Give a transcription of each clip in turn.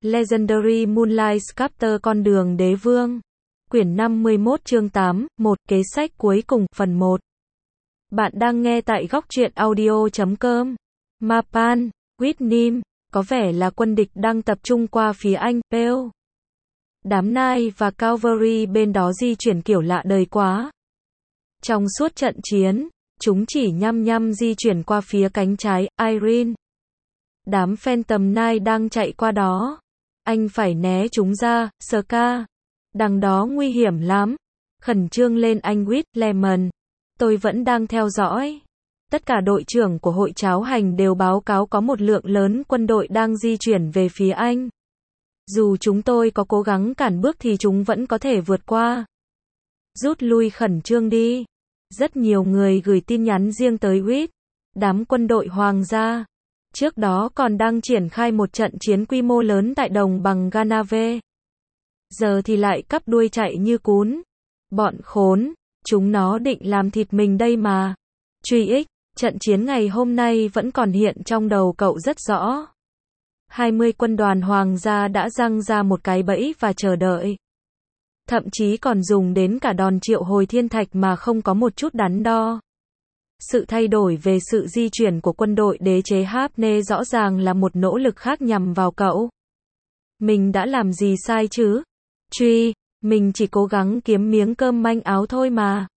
Legendary Moonlight Sculptor Con đường đế vương. Quyển 51 chương 8, 1 kế sách cuối cùng, phần 1. Bạn đang nghe tại góc truyện audio.com. Mapan, Whitnim, có vẻ là quân địch đang tập trung qua phía Anh, Pale. Đám Knight và Cavalry bên đó di chuyển kiểu lạ đời quá. Trong suốt trận chiến, chúng chỉ nhăm di chuyển qua phía cánh trái, Irene. Đám Phantom Knight đang chạy qua đó. Anh phải né chúng ra, Ska. Đằng đó nguy hiểm lắm. Khẩn trương lên anh Lemon. Tôi vẫn đang theo dõi. Tất cả đội trưởng của hội cháo hành đều báo cáo có một lượng lớn quân đội đang di chuyển về phía Anh. Dù chúng tôi có cố gắng cản bước thì chúng vẫn có thể vượt qua. Rút lui khẩn trương đi. Rất nhiều người gửi tin nhắn riêng tới đám quân đội hoàng gia. Trước đó còn đang triển khai một trận chiến quy mô lớn tại đồng bằng Ganave. Giờ thì lại cắp đuôi chạy như cún. Bọn khốn, chúng nó định làm thịt mình đây mà. Truy ích, trận chiến ngày hôm nay vẫn còn hiện trong đầu cậu rất rõ. 20 quân đoàn hoàng gia đã giăng ra một cái bẫy và chờ đợi. Thậm chí còn dùng đến cả đòn triệu hồi thiên thạch mà không có một chút đắn đo. Sự thay đổi về sự di chuyển của quân đội đế chế Hapne rõ ràng là một nỗ lực khác nhằm vào cậu. Mình đã làm gì sai chứ? Mình chỉ cố gắng kiếm miếng cơm manh áo thôi mà.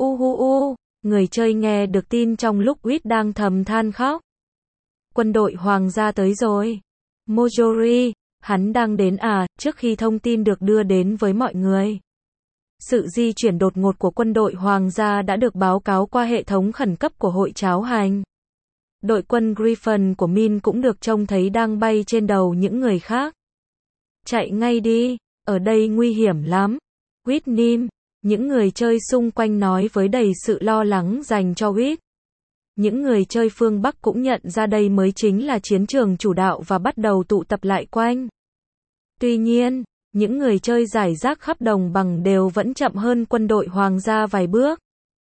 Người chơi nghe được tin trong lúc đang thầm than khóc. Quân đội hoàng gia tới rồi. Mojori, hắn đang đến à, trước khi thông tin được đưa đến với mọi người. Sự di chuyển đột ngột của quân đội hoàng gia đã được báo cáo qua hệ thống khẩn cấp của hội cháo hành. Đội quân Griffin của Min cũng được trông thấy đang bay trên đầu những người khác. Chạy ngay đi, ở đây nguy hiểm lắm. Whitnim, những người chơi xung quanh nói với đầy sự lo lắng dành cho Những người chơi phương Bắc cũng nhận ra đây mới chính là chiến trường chủ đạo và bắt đầu tụ tập lại quanh. Tuy nhiên, những người chơi rải rác khắp đồng bằng đều vẫn chậm hơn quân đội hoàng gia vài bước.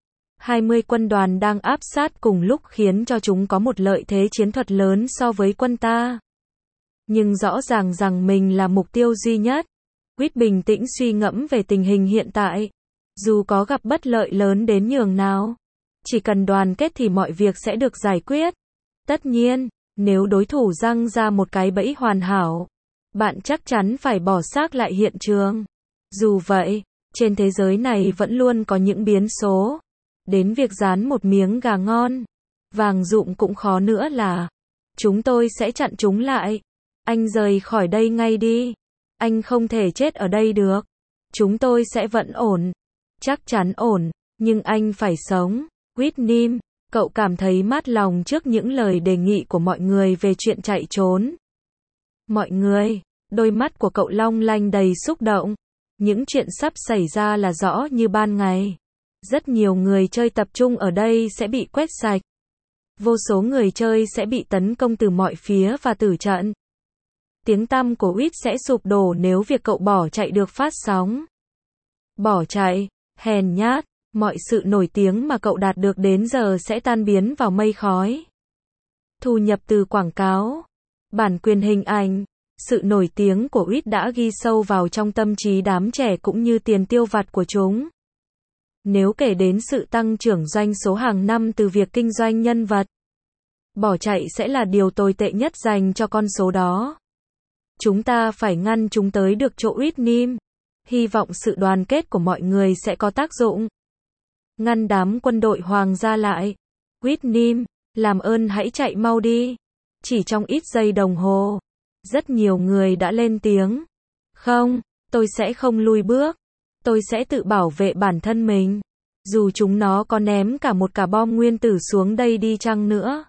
20 quân đoàn đang áp sát cùng lúc khiến cho chúng có một lợi thế chiến thuật lớn so với quân ta. Nhưng rõ ràng rằng mình là mục tiêu duy nhất. Bình tĩnh suy ngẫm về tình hình hiện tại. Dù có gặp bất lợi lớn đến nhường nào, chỉ cần đoàn kết thì mọi việc sẽ được giải quyết. Tất nhiên, nếu đối thủ giăng ra một cái bẫy hoàn hảo, bạn chắc chắn phải bỏ xác lại hiện trường. Dù vậy, trên thế giới này vẫn luôn có những biến số. Đến việc rán một miếng gà ngon, vàng rụm cũng khó nữa là. Chúng tôi sẽ chặn chúng lại. Anh rời khỏi đây ngay đi. Anh không thể chết ở đây được. Chúng tôi sẽ vẫn ổn. Chắc chắn ổn, nhưng anh phải sống. Whitnim, cậu cảm thấy mát lòng trước những lời đề nghị của mọi người về chuyện chạy trốn. Mọi người, đôi mắt của cậu long lanh đầy xúc động. Những chuyện sắp xảy ra là rõ như ban ngày. Rất nhiều người chơi tập trung ở đây sẽ bị quét sạch. Vô số người chơi sẽ bị tấn công từ mọi phía và tử trận. Tiếng tăm của sẽ sụp đổ nếu việc cậu bỏ chạy được phát sóng. Bỏ chạy, hèn nhát, mọi sự nổi tiếng mà cậu đạt được đến giờ sẽ tan biến vào mây khói. Thu nhập từ quảng cáo, bản quyền hình ảnh, sự nổi tiếng của đã ghi sâu vào trong tâm trí đám trẻ cũng như tiền tiêu vặt của chúng. Nếu kể đến sự tăng trưởng doanh số hàng năm từ việc kinh doanh nhân vật, bỏ chạy sẽ là điều tồi tệ nhất dành cho con số đó. Chúng ta phải ngăn chúng tới được chỗ Whitnim. Hy vọng sự đoàn kết của mọi người sẽ có tác dụng. Ngăn đám quân đội hoàng gia lại. Whitnim, làm ơn hãy chạy mau đi. Chỉ trong ít giây đồng hồ, rất nhiều người đã lên tiếng. Không, tôi sẽ không lùi bước. Tôi sẽ tự bảo vệ bản thân mình. Dù chúng nó có ném cả một quả bom nguyên tử xuống đây đi chăng nữa.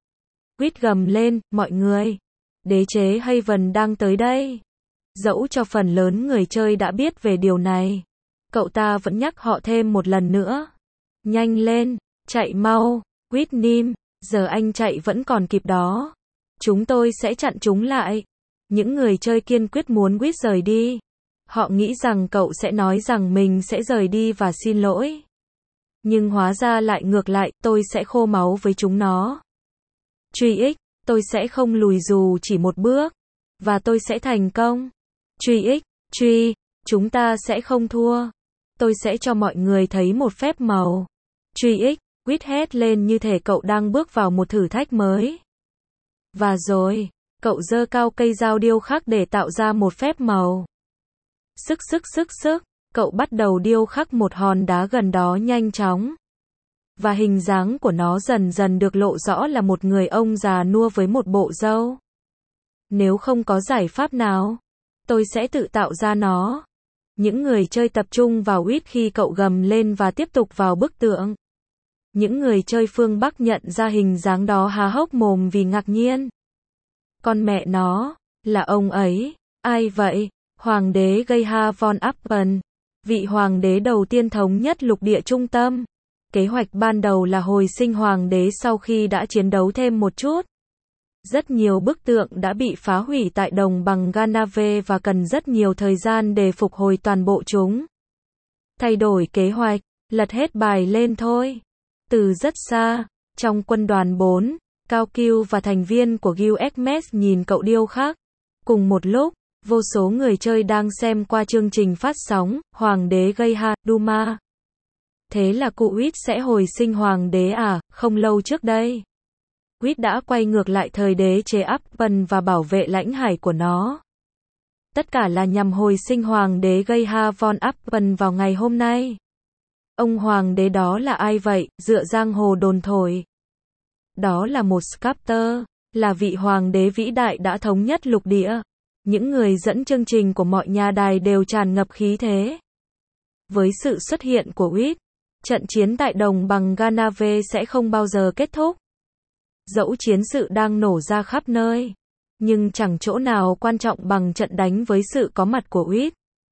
Gầm lên, mọi người. Đế chế Haven đang tới đây. Dẫu cho phần lớn người chơi đã biết về điều này, cậu ta vẫn nhắc họ thêm một lần nữa. Nhanh lên, chạy mau, Whitnim, giờ anh chạy vẫn còn kịp đó. Chúng tôi sẽ chặn chúng lại. Những người chơi kiên quyết muốn rời đi. Họ nghĩ rằng cậu sẽ nói rằng mình sẽ rời đi và xin lỗi. Nhưng hóa ra lại ngược lại, tôi sẽ khô máu với chúng nó. Tôi sẽ không lùi dù chỉ một bước. Và tôi sẽ thành công. Truy, chúng ta sẽ không thua. Tôi sẽ cho mọi người thấy một phép màu. Truy, Quýt hét lên như thể cậu đang bước vào một thử thách mới. Và rồi, cậu giơ cao cây dao điêu khắc để tạo ra một phép màu. Sức, cậu bắt đầu điêu khắc một hòn đá gần đó nhanh chóng. Và hình dáng của nó dần dần được lộ rõ là một người ông già nua với một bộ râu. Nếu không có giải pháp nào, tôi sẽ tự tạo ra nó. Những người chơi tập trung vào Quýt khi cậu gầm lên và tiếp tục vào bức tượng. Những người chơi phương Bắc nhận ra hình dáng đó há hốc mồm vì ngạc nhiên. Con mẹ nó, là ông ấy, ai vậy? Hoàng đế Geha von Appen, vị hoàng đế đầu tiên thống nhất lục địa trung tâm. Kế hoạch ban đầu là hồi sinh hoàng đế sau khi đã chiến đấu thêm một chút. Rất nhiều bức tượng đã bị phá hủy tại đồng bằng Ganave và cần rất nhiều thời gian để phục hồi toàn bộ chúng. Thay đổi kế hoạch, lật hết bài lên thôi. Từ rất xa, trong quân đoàn 4, Cao Kiêu và thành viên của Guild Hermes nhìn cậu điêu khắc. Cùng một lúc, vô số người chơi đang xem qua chương trình phát sóng, Hoàng đế Geha, Duma. Thế là cụ Quýt sẽ hồi sinh hoàng đế à? Không lâu trước đây, Quýt đã quay ngược lại thời đế chế Appen và bảo vệ lãnh hải của nó. Tất cả là nhằm hồi sinh hoàng đế Geha von Appen vào ngày hôm nay. Ông hoàng đế đó là ai vậy? Dựa giang hồ đồn thổi. Đó là một sculptor, là vị hoàng đế vĩ đại đã thống nhất lục địa. Những người dẫn chương trình của mọi nhà đài đều tràn ngập khí thế. Với sự xuất hiện của Quýt, trận chiến tại đồng bằng Ganave sẽ không bao giờ kết thúc. Dẫu chiến sự đang nổ ra khắp nơi, nhưng chẳng chỗ nào quan trọng bằng trận đánh với sự có mặt của Quýt.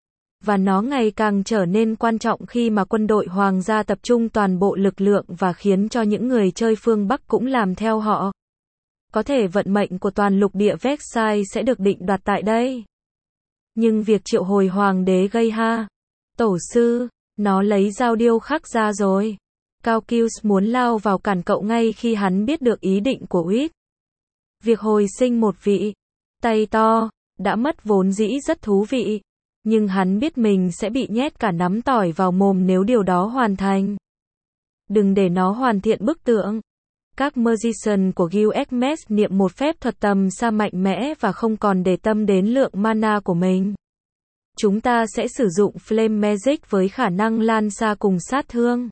Và nó ngày càng trở nên quan trọng khi mà quân đội hoàng gia tập trung toàn bộ lực lượng và khiến cho những người chơi phương Bắc cũng làm theo họ. Có thể vận mệnh của toàn lục địa Versailles sẽ được định đoạt tại đây. Nhưng việc triệu hồi hoàng đế Geha, tổ sư, nó lấy dao điêu khắc ra rồi. Cao Kiêu muốn lao vào cản cậu ngay khi hắn biết được ý định của Quýt. Việc hồi sinh một vị tay to đã mất vốn dĩ rất thú vị, nhưng hắn biết mình sẽ bị nhét cả nắm tỏi vào mồm nếu điều đó hoàn thành. Đừng để nó hoàn thiện bức tượng. Các magician của Guild Hermes niệm một phép thuật tầm xa mạnh mẽ và không còn để tâm đến lượng mana của mình. Chúng ta sẽ sử dụng Flame Magic với khả năng lan xa cùng sát thương.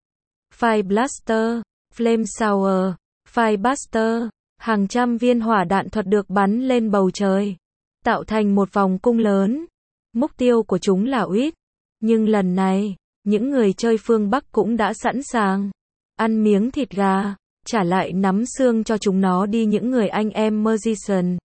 Fire Blaster, Flame Shower, Fire Buster, hàng trăm viên hỏa đạn thuật được bắn lên bầu trời, tạo thành một vòng cung lớn. Mục tiêu của chúng là Quýt. Nhưng lần này, những người chơi phương Bắc cũng đã sẵn sàng. Ăn miếng thịt gà, trả lại nắm xương cho chúng nó đi những người anh em magician.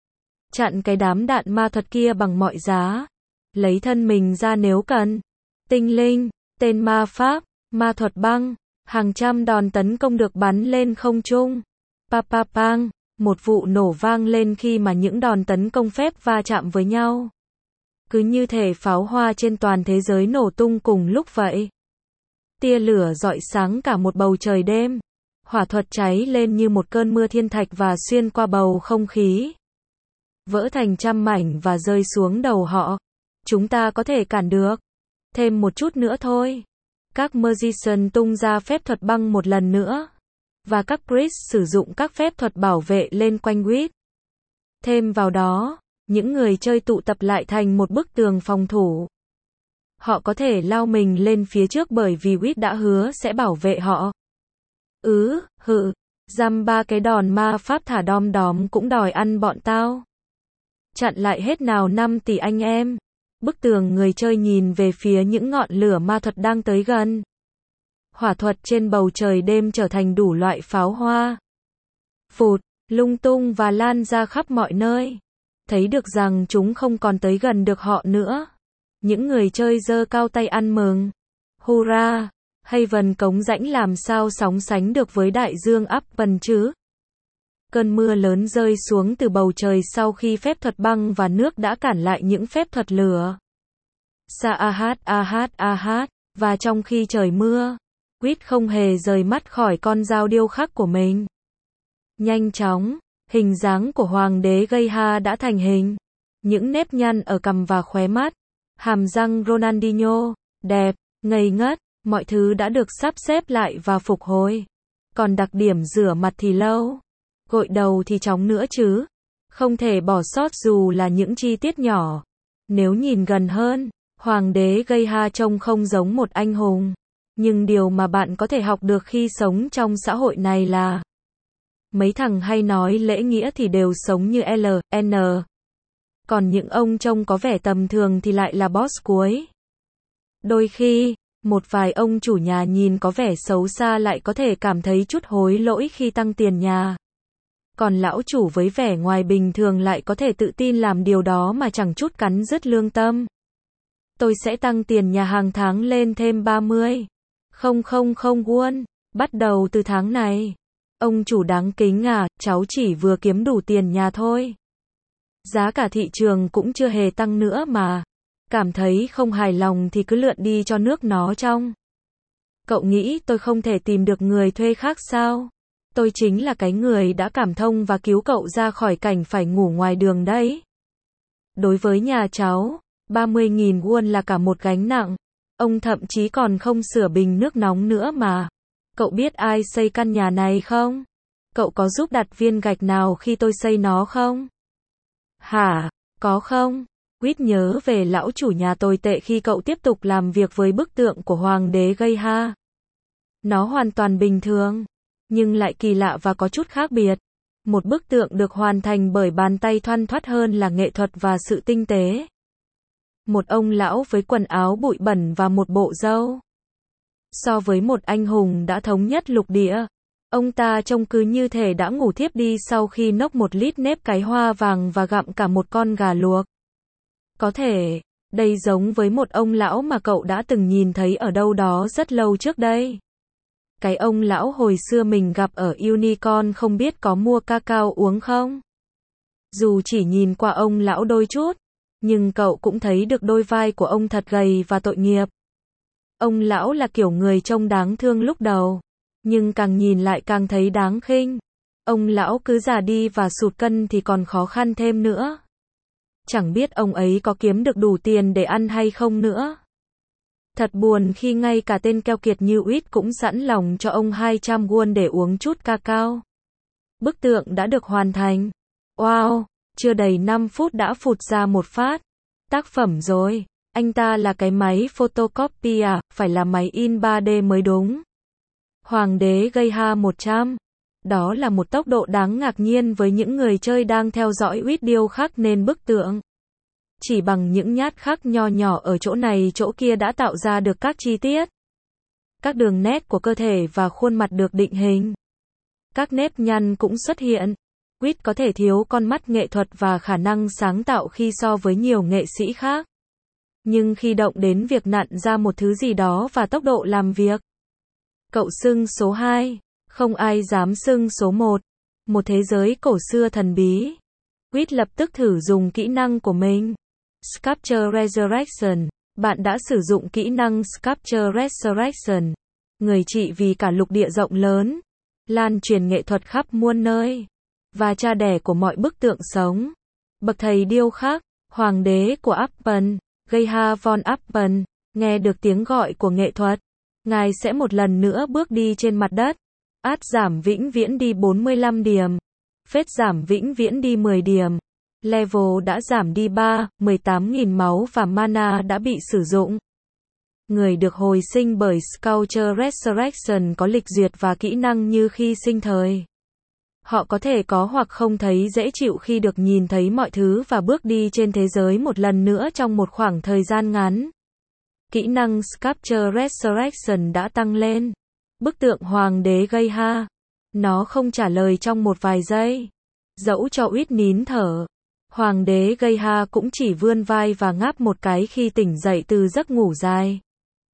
Chặn cái đám đạn ma thuật kia bằng mọi giá. Lấy thân mình ra nếu cần. Tinh linh, tên ma pháp, ma thuật băng, hàng trăm đòn tấn công được bắn lên không trung. Papapang, một vụ nổ vang lên khi mà những đòn tấn công phép va chạm với nhau. Cứ như thể pháo hoa trên toàn thế giới nổ tung cùng lúc vậy. Tia lửa rọi sáng cả một bầu trời đêm. Hỏa thuật cháy lên như một cơn mưa thiên thạch và xuyên qua bầu không khí. Vỡ thành trăm mảnh và rơi xuống đầu họ. Chúng ta có thể cản được. Thêm một chút nữa thôi. Các magician tung ra phép thuật băng một lần nữa. Và các priest sử dụng các phép thuật bảo vệ lên quanh Quýt. Thêm vào đó, những người chơi tụ tập lại thành một bức tường phòng thủ. Họ có thể lao mình lên phía trước bởi vì Quýt đã hứa sẽ bảo vệ họ. Dăm ba cái đòn ma pháp thả đom đóm cũng đòi ăn bọn tao. Chặn lại hết nào 5 tỷ anh em. Bức tường người chơi nhìn về phía những ngọn lửa ma thuật đang tới gần. Hỏa thuật trên bầu trời đêm trở thành đủ loại pháo hoa. Phụt, lung tung và lan ra khắp mọi nơi. Thấy được rằng chúng không còn tới gần được họ nữa. Những người chơi giơ cao tay ăn mừng. Hurra! Haven cống rãnh làm sao sóng sánh được với đại dương Appen chứ? Cơn mưa lớn rơi xuống từ bầu trời sau khi phép thuật băng và nước đã cản lại những phép thuật lửa. Và trong khi trời mưa, Quýt không hề rời mắt khỏi con dao điêu khắc của mình. Nhanh chóng, Hình dáng của hoàng đế Geisha đã thành hình. Những nếp nhăn ở cằm và khóe mắt. Hàm răng Ronaldinho, đẹp, ngây ngất, mọi thứ đã được sắp xếp lại và phục hồi. Còn đặc điểm rửa mặt thì lâu, gội đầu thì chóng nữa chứ. Không thể bỏ sót dù là những chi tiết nhỏ. Nếu nhìn gần hơn, hoàng đế Geisha trông không giống một anh hùng. Nhưng điều mà bạn có thể học được khi sống trong xã hội này là mấy thằng hay nói lễ nghĩa thì đều sống như LN. Còn những ông trông có vẻ tầm thường thì lại là boss cuối. Đôi khi, một vài ông chủ nhà nhìn có vẻ xấu xa lại có thể cảm thấy chút hối lỗi khi tăng tiền nhà. Còn lão chủ với vẻ ngoài bình thường lại có thể tự tin làm điều đó mà chẳng chút cắn rứt lương tâm. Tôi sẽ tăng tiền nhà hàng tháng lên thêm 30,000 won, bắt đầu từ tháng này. Ông chủ đáng kính à, cháu chỉ vừa kiếm đủ tiền nhà thôi. Giá cả thị trường cũng chưa hề tăng nữa mà. Cảm thấy không hài lòng thì cứ lượn đi cho nước nó trong. Cậu nghĩ tôi không thể tìm được người thuê khác sao? Tôi chính là cái người đã cảm thông và cứu cậu ra khỏi cảnh phải ngủ ngoài đường đấy. Đối với nhà cháu, 30.000 won là cả một gánh nặng. Ông thậm chí còn không sửa bình nước nóng nữa mà. Cậu biết ai xây căn nhà này không? Cậu có giúp đặt viên gạch nào khi tôi xây nó không? Hả? Có không? Quýt nhớ về lão chủ nhà tồi tệ khi cậu tiếp tục làm việc với bức tượng của hoàng đế Geisha. Nó hoàn toàn bình thường, nhưng lại kỳ lạ và có chút khác biệt. Một bức tượng được hoàn thành bởi bàn tay thoăn thoắt hơn là nghệ thuật và sự tinh tế. Một ông lão với quần áo bụi bẩn và một bộ râu. So với một anh hùng đã thống nhất lục địa, ông ta trông cứ như thể đã ngủ thiếp đi sau khi nốc 1 lít nếp cái hoa vàng và gặm cả một con gà luộc. Có thể, đây giống với một ông lão mà cậu đã từng nhìn thấy ở đâu đó rất lâu trước đây. Cái ông lão hồi xưa mình gặp ở Unicorn không biết có mua cacao uống không? Dù chỉ nhìn qua ông lão đôi chút, nhưng cậu cũng thấy được đôi vai của ông thật gầy và tội nghiệp. Ông lão là kiểu người trông đáng thương lúc đầu, nhưng càng nhìn lại càng thấy đáng khinh. Ông lão cứ già đi và sụt cân thì còn khó khăn thêm nữa. Chẳng biết ông ấy có kiếm được đủ tiền để ăn hay không nữa. Thật buồn khi ngay cả tên keo kiệt như Uýt cũng sẵn lòng cho ông 200 won để uống chút cacao. Bức tượng đã được hoàn thành. Wow, chưa đầy 5 phút đã phụt ra một phát. Tác phẩm rồi. Anh ta là cái máy photocopy à, phải là máy in 3D mới đúng. Hoàng đế Geisha 100. Đó là một tốc độ đáng ngạc nhiên với những người chơi đang theo dõi Uýt điêu khắc nên bức tượng. Chỉ bằng những nhát khắc nho nhỏ ở chỗ này chỗ kia đã tạo ra được các chi tiết. Các đường nét của cơ thể và khuôn mặt được định hình. Các nếp nhăn cũng xuất hiện. Uýt có thể thiếu con mắt nghệ thuật và khả năng sáng tạo khi so với nhiều nghệ sĩ khác. Nhưng khi động đến việc nặn ra một thứ gì đó và tốc độ làm việc. Cậu xưng số 2, không ai dám xưng số 1. Một thế giới cổ xưa thần bí. Uýt lập tức thử dùng kỹ năng của mình. Sculpture Resurrection. Bạn đã sử dụng kỹ năng Sculpture Resurrection. Người trị vì cả lục địa rộng lớn. Lan truyền nghệ thuật khắp muôn nơi. Và cha đẻ của mọi bức tượng sống. Bậc thầy điêu khắc, hoàng đế của Appen, Geisha von Appen, nghe được tiếng gọi của nghệ thuật. Ngài sẽ một lần nữa bước đi trên mặt đất. Át giảm vĩnh viễn đi 45 điểm. Phết giảm vĩnh viễn đi 10 điểm. Level đã giảm đi 18.000 máu và mana đã bị sử dụng. Người được hồi sinh bởi Sculpture Resurrection có lịch duyệt và kỹ năng như khi sinh thời. Họ có thể có hoặc không thấy dễ chịu khi được nhìn thấy mọi thứ và bước đi trên thế giới một lần nữa trong một khoảng thời gian ngắn. Kỹ năng Sculpture Resurrection đã tăng lên. Bức tượng hoàng đế Geisha. Nó không trả lời trong một vài giây. Dẫu cho Uýt nín thở. Hoàng đế Geisha cũng chỉ vươn vai và ngáp một cái khi tỉnh dậy từ giấc ngủ dài.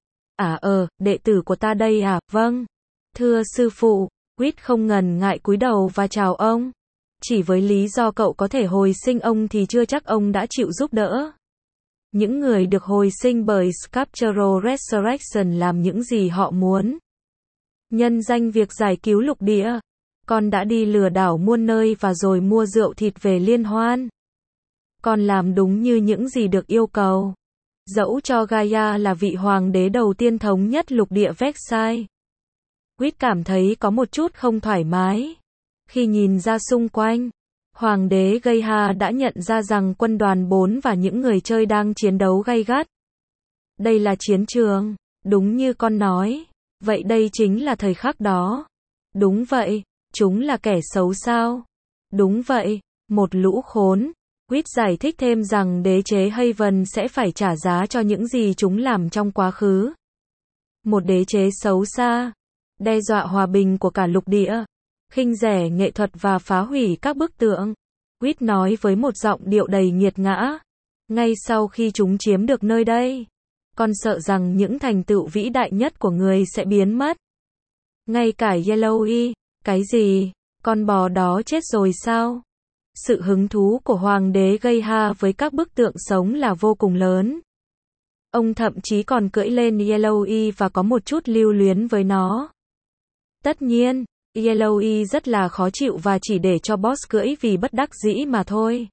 Đệ tử của ta đây à, vâng. Thưa sư phụ, Uýt không ngần ngại cúi đầu và chào ông. Chỉ với lý do cậu có thể hồi sinh ông thì chưa chắc ông đã chịu giúp đỡ. Những người được hồi sinh bởi Sculptural Resurrection làm những gì họ muốn. Nhân danh việc giải cứu lục địa. Con đã đi lừa đảo muôn nơi và rồi mua rượu thịt về liên hoan. Con làm đúng như những gì được yêu cầu. Dẫu cho Gaia là vị hoàng đế đầu tiên thống nhất lục địa Versailles. Quýt cảm thấy có một chút không thoải mái. Khi nhìn ra xung quanh, hoàng đế Gaia đã nhận ra rằng quân đoàn 4 và những người chơi đang chiến đấu gay gắt. Đây là chiến trường, đúng như con nói. Vậy đây chính là thời khắc đó. Đúng vậy, chúng là kẻ xấu sao? Đúng vậy, một lũ khốn. Quýt giải thích thêm rằng đế chế Haven sẽ phải trả giá cho những gì chúng làm trong quá khứ. Một đế chế xấu xa, đe dọa hòa bình của cả lục địa, khinh rẻ nghệ thuật và phá hủy các bức tượng. Quýt nói với một giọng điệu đầy nghiệt ngã. Ngay sau khi chúng chiếm được nơi đây, con sợ rằng những thành tựu vĩ đại nhất của người sẽ biến mất. Ngay cả Yellowy, cái gì? Con bò đó chết rồi sao? Sự hứng thú của hoàng đế Gaia với các bức tượng sống là vô cùng lớn. Ông thậm chí còn cưỡi lên Yellowy và có một chút lưu luyến với nó. Tất nhiên, Yellowy rất là khó chịu và chỉ để cho boss cưỡi vì bất đắc dĩ mà thôi.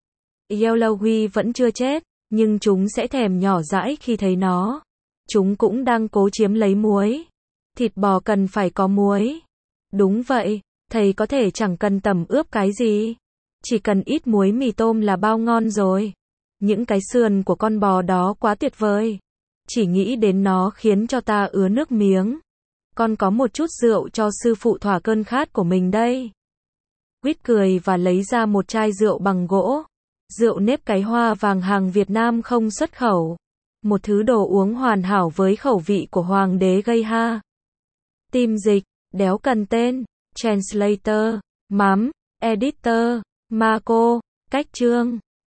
Yellowy vẫn chưa chết, nhưng chúng sẽ thèm nhỏ dãi khi thấy nó. Chúng cũng đang cố chiếm lấy muối. Thịt bò cần phải có muối. Đúng vậy, thầy có thể chẳng cần tẩm ướp cái gì. Chỉ cần ít muối mì tôm là bao ngon rồi. Những cái sườn của con bò đó quá tuyệt vời. Chỉ nghĩ đến nó khiến cho ta ứa nước miếng. Con có một chút rượu cho sư phụ thỏa cơn khát của mình đây. Quýt cười và lấy ra một chai rượu bằng gỗ. Rượu nếp cái hoa vàng hàng Việt Nam không xuất khẩu. Một thứ đồ uống hoàn hảo với khẩu vị của hoàng đế Gaia. Tim dịch, đéo cần tên, translator, mắm, editor, Marco, cách chương.